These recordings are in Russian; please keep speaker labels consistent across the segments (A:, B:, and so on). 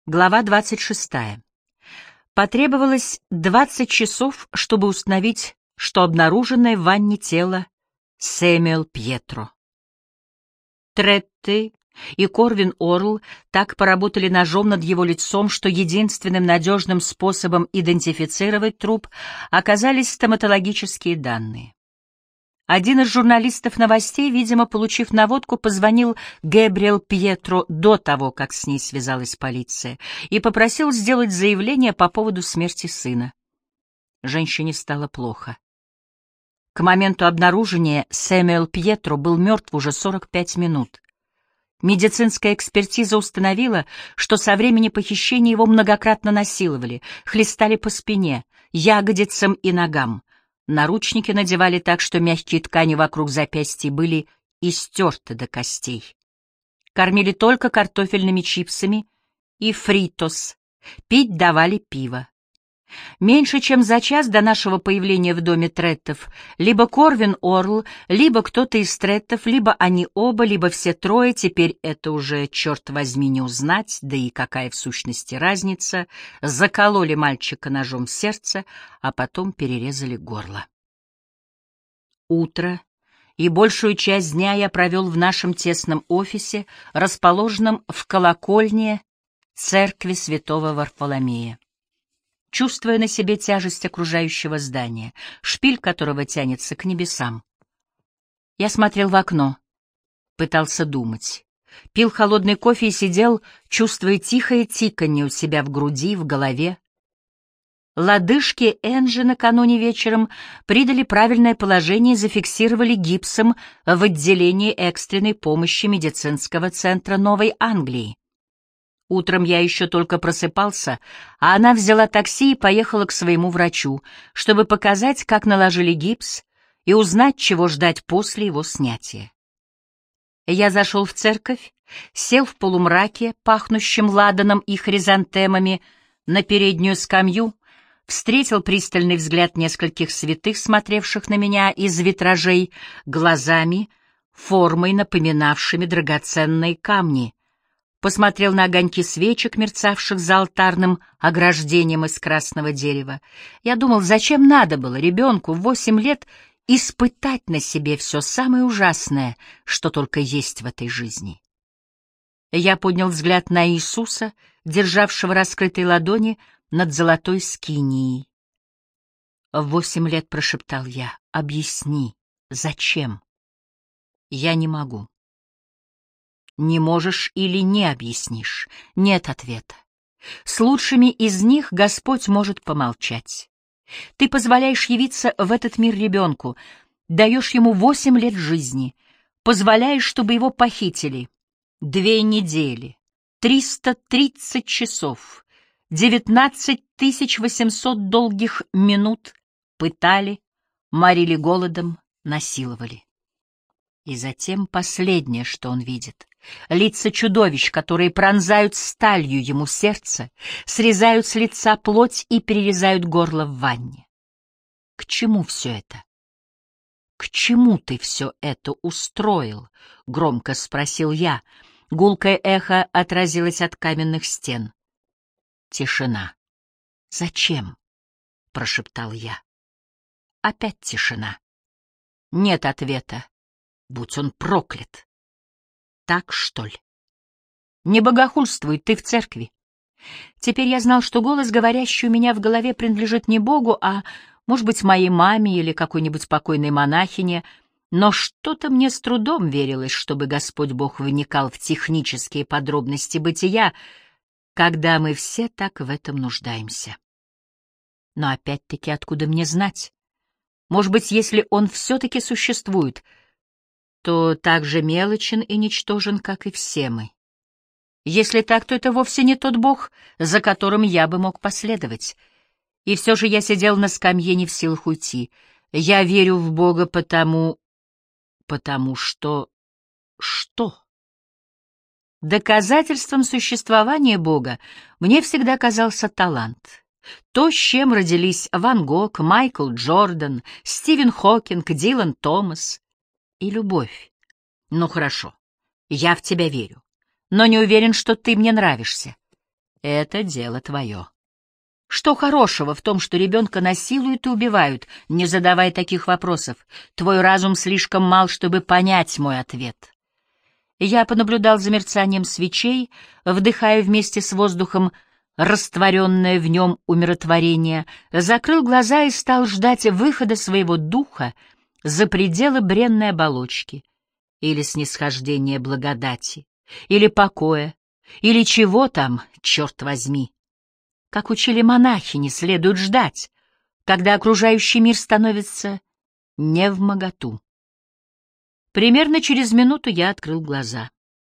A: Глава 26. Потребовалось 20 часов, чтобы установить, что обнаруженное в ванне тело Сэмюэл Пьетро. Третты и Корвин Орл так поработали ножом над его лицом, что единственным надежным способом идентифицировать труп оказались стоматологические данные. Один из журналистов новостей, видимо, получив наводку, позвонил Гэбриэл Пьетро до того, как с ней связалась полиция, и попросил сделать заявление по поводу смерти сына. Женщине стало плохо. К моменту обнаружения Сэмюэл Пьетро был мертв уже 45 минут. Медицинская экспертиза установила, что со времени похищения его многократно насиловали, хлестали по спине, ягодицам и ногам. Наручники надевали так, что мягкие ткани вокруг запястья были истерты до костей. Кормили только картофельными чипсами и фритос, пить давали пиво. Меньше чем за час до нашего появления в доме Треттов либо Корвин Орл, либо кто-то из Треттов, либо они оба, либо все трое, теперь это уже, черт возьми, не узнать, да и какая в сущности разница, закололи мальчика ножом в сердце, а потом перерезали горло. Утро и большую часть дня я провел в нашем тесном офисе, расположенном в колокольне церкви святого Варфоломея. Чувствуя на себе тяжесть окружающего здания, шпиль которого тянется к небесам. Я смотрел в окно, пытался думать, пил холодный кофе и сидел, чувствуя тихое тиканье у себя в груди и в голове. Лодыжки Энджи накануне вечером придали правильное положение и зафиксировали гипсом в отделении экстренной помощи медицинского центра Новой Англии. Утром я еще только просыпался, а она взяла такси и поехала к своему врачу, чтобы показать, как наложили гипс, и узнать, чего ждать после его снятия. Я зашел в церковь, сел в полумраке, пахнущем ладаном и хризантемами, на переднюю скамью, встретил пристальный взгляд нескольких святых, смотревших на меня из витражей, глазами, формой, напоминавшими драгоценные камни, посмотрел на огоньки свечек, мерцавших за алтарным ограждением из красного дерева. Я думал, зачем надо было ребенку в 8 лет испытать на себе все самое ужасное, что только есть в этой жизни. Я поднял взгляд на Иисуса, державшего раскрытой ладони над золотой скинией. «В 8 лет», — прошептал я, — «объясни, зачем?» «Я не могу». Не можешь или не объяснишь. Нет ответа. С лучшими из них Господь может помолчать. Ты позволяешь явиться в этот мир ребенку, даешь ему 8 лет жизни, позволяешь, чтобы его похитили. 2 недели, 330 часов, 19 800 долгих минут пытали, морили голодом, насиловали. И затем последнее, что он видит — лица чудовищ, которые пронзают сталью ему сердце, срезают с лица плоть и перерезают горло в ванне. К чему все это? К чему ты все это устроил? — громко спросил я. Гулкое эхо отразилось от каменных стен. Тишина. «Зачем?» — прошептал я. Опять тишина. Нет ответа. Будь он проклят. Так, что ли? Не богохульствуй, ты в церкви. Теперь я знал, что голос, говорящий у меня в голове, принадлежит не Богу, а, может быть, моей маме или какой-нибудь покойной монахине, но что-то мне с трудом верилось, чтобы Господь Бог вникал в технические подробности бытия, когда мы все так в этом нуждаемся. Но опять-таки, откуда мне знать? Может быть, если Он все-таки существует, то так же мелочен и ничтожен, как и все мы. Если так, то это вовсе не тот Бог, за которым я бы мог последовать. И все же я сидел на скамье, не в силах уйти. Я верю в Бога потому что... Что? Доказательством существования Бога мне всегда казался талант. То, с чем родились Ван Гог, Майкл Джордан, Стивен Хокинг, Дилан Томас. И любовь. Ну хорошо, я в тебя верю, но не уверен, что ты мне нравишься. Это дело твое. Что хорошего в том, что ребенка насилуют и убивают? Не задавай таких вопросов. Твой разум слишком мал, чтобы понять мой ответ. Я понаблюдал за мерцанием свечей, вдыхая вместе с воздухом растворенное в нем умиротворение, закрыл глаза и стал ждать выхода своего духа за пределы бренной оболочки, или снисхождения благодати, или покоя, или чего там, черт возьми. Как учили монахи, не следует ждать, когда окружающий мир становится невмоготу. Примерно через минуту я открыл глаза.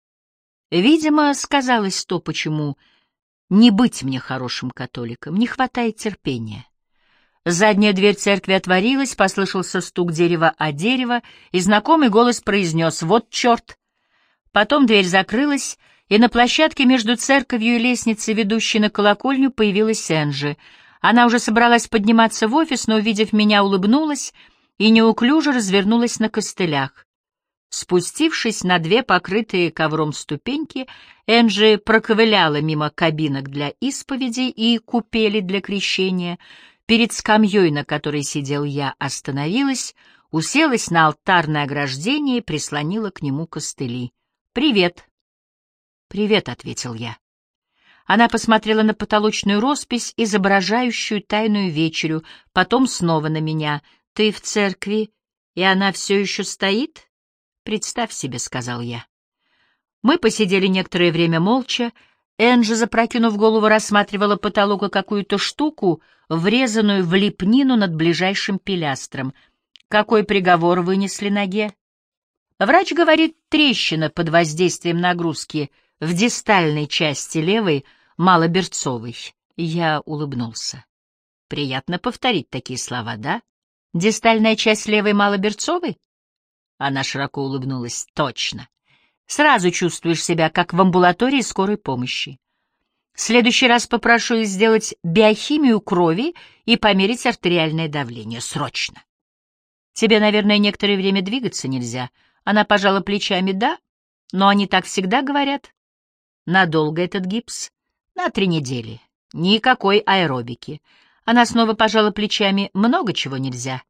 A: Видимо, сказалось то, почему не быть мне хорошим католиком, не хватает терпения. Задняя дверь церкви отворилась, послышался стук дерева о дерево, и знакомый голос произнес: «Вот черт!». Потом дверь закрылась, и на площадке между церковью и лестницей, ведущей на колокольню, появилась Энджи. Она уже собралась подниматься в офис, но, увидев меня, улыбнулась и неуклюже развернулась на костылях. Спустившись на 2 покрытые ковром ступеньки, Энджи проковыляла мимо кабинок для исповеди и купели для крещения. Перед скамьей, на которой сидел я, остановилась, уселась на алтарное ограждение и прислонила к нему костыли. «Привет». «Привет», — ответил я. Она посмотрела на потолочную роспись, изображающую тайную вечерю, потом снова на меня. «Ты в церкви, и она все еще стоит?» «Представь себе», — сказал я. Мы посидели некоторое время молча. Энджи, запрокинув голову, рассматривала потолок и какую-то штуку, врезанную в лепнину над ближайшим пилястром. «Какой приговор вынесли ноге?» «Врач говорит, трещина под воздействием нагрузки в дистальной части левой малоберцовой». Я улыбнулся. «Приятно повторить такие слова, да? Дистальная часть левой малоберцовой?» Она широко улыбнулась. «Точно. Сразу чувствуешь себя, как в амбулатории скорой помощи. В следующий раз попрошу их сделать биохимию крови и померить артериальное давление. Срочно. Тебе, наверное, некоторое время двигаться нельзя». Она пожала плечами. «Да, но они так всегда говорят». «Надолго этот гипс?» «На 3 недели. Никакой аэробики». Она снова пожала плечами. «Много чего нельзя».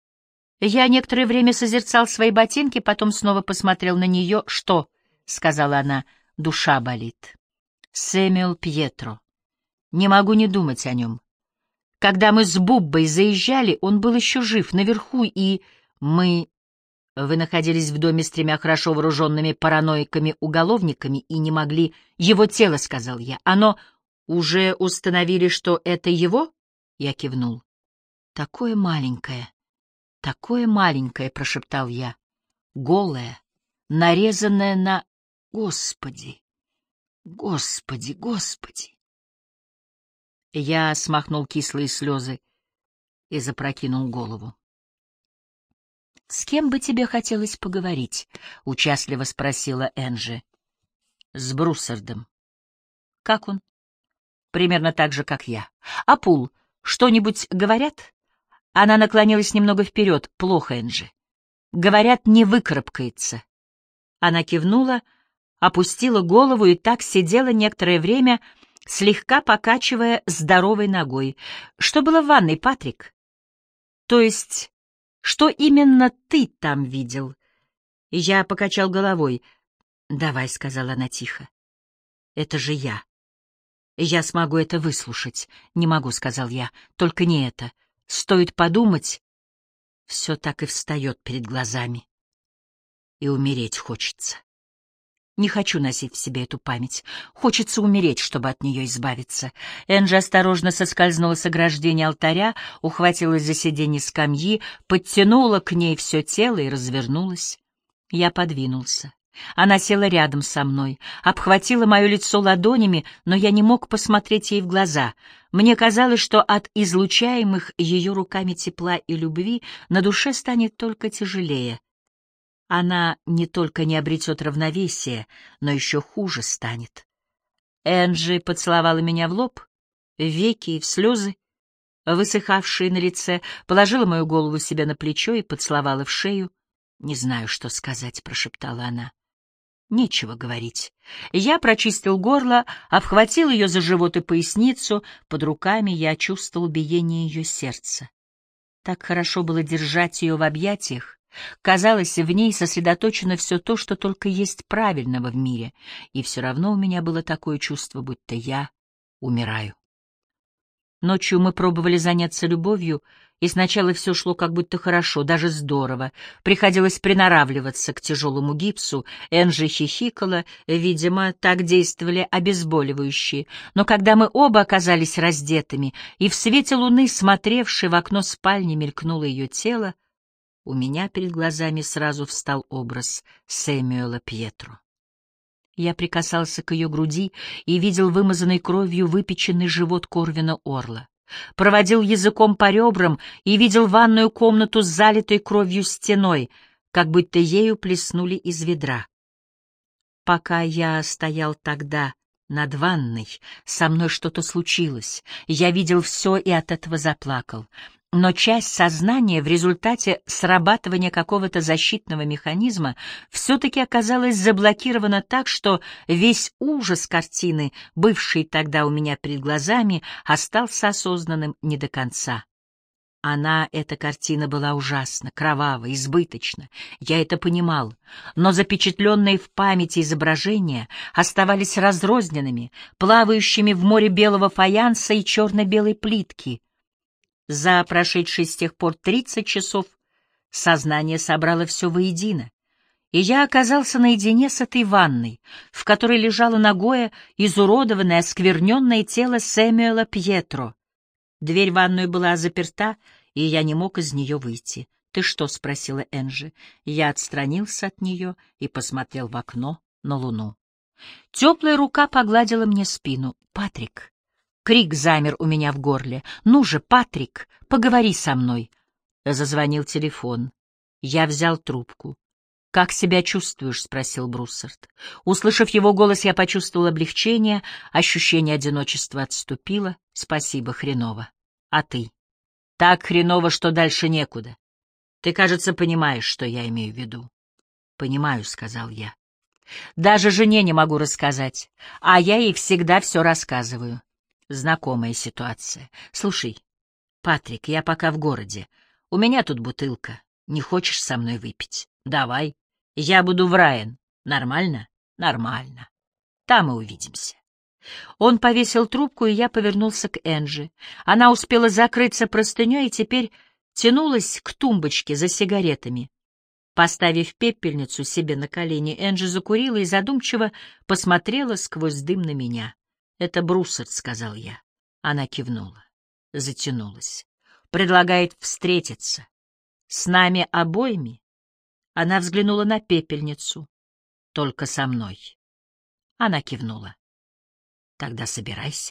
A: Я некоторое время созерцал свои ботинки, потом снова посмотрел на нее. «Что?» — сказала она. «Душа болит». Сэмюэл Пьетро. Не могу не думать о нем. Когда мы с Буббой заезжали, он был еще жив, наверху, и мы... Вы находились в доме с 3 хорошо вооруженными параноиками-уголовниками и не могли... Его тело, — сказал я. Оно... Уже установили, что это его? Я кивнул. Такое маленькое, — прошептал я. Голое, нарезанное на... Господи, Господи, Господи. Я смахнул кислые слезы и запрокинул голову. «С кем бы тебе хотелось поговорить?» — участливо спросила Энджи. «С Бруссардом». «Как он?» «Примерно так же, как я». «А Пул, что-нибудь говорят?» Она наклонилась немного вперед. «Плохо, Энджи. Говорят, не выкарабкается». Она кивнула, опустила голову и так сидела некоторое время, слегка покачивая здоровой ногой. «Что было в ванной, Патрик?» «То есть, что именно ты там видел?» Я покачал головой. «Давай», — сказала она тихо. «Это же я. Я смогу это выслушать». «Не могу», — сказал я. «Только не это. Стоит подумать, все так и встает перед глазами. И умереть хочется. Не хочу носить в себе эту память. Хочется умереть, чтобы от нее избавиться». Энджи осторожно соскользнула с ограждения алтаря, ухватилась за сиденье скамьи, подтянула к ней все тело и развернулась. Я подвинулся. Она села рядом со мной, обхватила мое лицо ладонями, но я не мог посмотреть ей в глаза. Мне казалось, что от излучаемых ее руками тепла и любви на душе станет только тяжелее. Она не только не обретет равновесие, но еще хуже станет. Энджи поцеловала меня в лоб, в веки и в слезы, высыхавшие на лице, положила мою голову себе на плечо и поцеловала в шею. «Не знаю, что сказать», — прошептала она. Нечего говорить. Я прочистил горло, обхватил ее за живот и поясницу, под руками я чувствовал биение ее сердца. Так хорошо было держать ее в объятиях. Казалось, в ней сосредоточено все то, что только есть правильного в мире, и все равно у меня было такое чувство, будто я умираю. Ночью мы пробовали заняться любовью, и сначала все шло как будто хорошо, даже здорово. Приходилось приноравливаться к тяжелому гипсу, Энджи хихикала, видимо, так действовали обезболивающие. Но когда мы оба оказались раздетыми, и в свете луны, смотревшей в окно спальни, мелькнуло ее тело, у меня перед глазами сразу встал образ Сэмюэла Пьетро. Я прикасался к ее груди и видел вымазанный кровью выпеченный живот Корвина Орла. Проводил языком по ребрам и видел ванную комнату с залитой кровью стеной, как будто ею плеснули из ведра. Пока я стоял тогда над ванной, со мной что-то случилось. Я видел все и от этого заплакал. Но часть сознания в результате срабатывания какого-то защитного механизма все-таки оказалась заблокирована так, что весь ужас картины, бывший тогда у меня перед глазами, остался осознанным не до конца. Эта картина была ужасна, кровава, избыточна, я это понимал, но запечатленные в памяти изображения оставались разрозненными, плавающими в море белого фаянса и черно-белой плитки. За прошедшие с тех пор 30 часов сознание собрало все воедино, и я оказался наедине с этой ванной, в которой лежало нагое, изуродованное, оскверненное тело Сэмюэла Пьетро. Дверь в ванную была заперта, и я не мог из нее выйти. «Ты что?» — спросила Энджи. Я отстранился от нее и посмотрел в окно на луну. Теплая рука погладила мне спину. «Патрик!» Крик замер у меня в горле. «Ну же, Патрик, поговори со мной!» Зазвонил телефон. Я взял трубку. «Как себя чувствуешь?» — спросил Бруссард. Услышав его голос, я почувствовал облегчение, ощущение одиночества отступило. «Спасибо, хреново. А ты?» «Так хреново, что дальше некуда. Ты, кажется, понимаешь, что я имею в виду». «Понимаю», — сказал я. «Даже жене не могу рассказать, а я ей всегда все рассказываю». Знакомая ситуация. «Слушай, Патрик, я пока в городе. У меня тут бутылка. Не хочешь со мной выпить? Давай. Я буду в Райан. Нормально? Нормально. Там и увидимся». Он повесил трубку, и я повернулся к Энджи. Она успела закрыться простыней и теперь тянулась к тумбочке за сигаретами. Поставив пепельницу себе на колени, Энджи закурила и задумчиво посмотрела сквозь дым на меня. «Это Бруссард», — сказал я. Она кивнула, затянулась. «Предлагает встретиться. С нами обоими?» Она взглянула на пепельницу. «Только со мной». Она кивнула. «Тогда собирайся».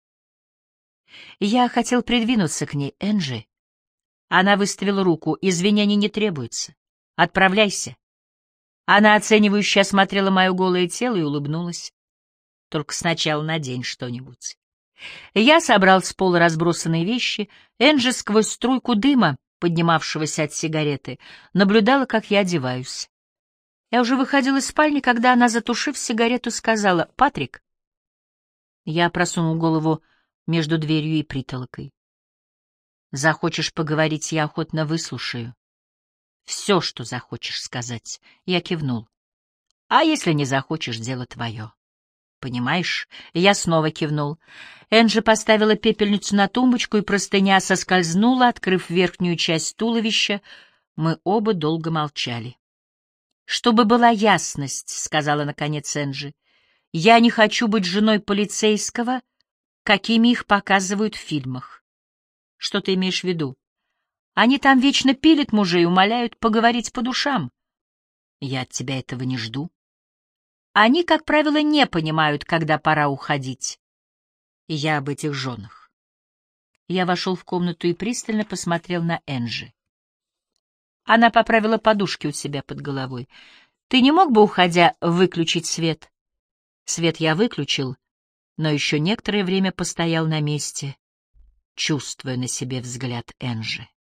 A: Я хотел придвинуться к ней. «Энджи». Она выставила руку. «Извинений не требуется. Отправляйся». Она оценивающе осмотрела мое голое тело и улыбнулась. «Только сначала надень что-нибудь». Я собрал с пола разбросанные вещи. Энджи сквозь струйку дыма, поднимавшегося от сигареты, наблюдала, как я одеваюсь. Я уже выходил из спальни, когда она, затушив сигарету, сказала: «Патрик». Я просунул голову между дверью и притолокой. «Захочешь поговорить, я охотно выслушаю. Все, что захочешь сказать». Я кивнул. «А если не захочешь, дело твое. Понимаешь?» Я снова кивнул. Энджи поставила пепельницу на тумбочку, и простыня соскользнула, открыв верхнюю часть туловища. Мы оба долго молчали. «Чтобы была ясность», — сказала наконец Энджи, — «я не хочу быть женой полицейского, какими их показывают в фильмах». «Что ты имеешь в виду?» «Они там вечно пилят мужей, умоляют поговорить по душам». «Я от тебя этого не жду». «Они, как правило, не понимают, когда пора уходить». Я об этих женах. Я вошел в комнату и пристально посмотрел на Энджи. Она поправила подушки у себя под головой. «Ты не мог бы, уходя, выключить свет?» Свет я выключил, но еще некоторое время постоял на месте, чувствуя на себе взгляд Энджи.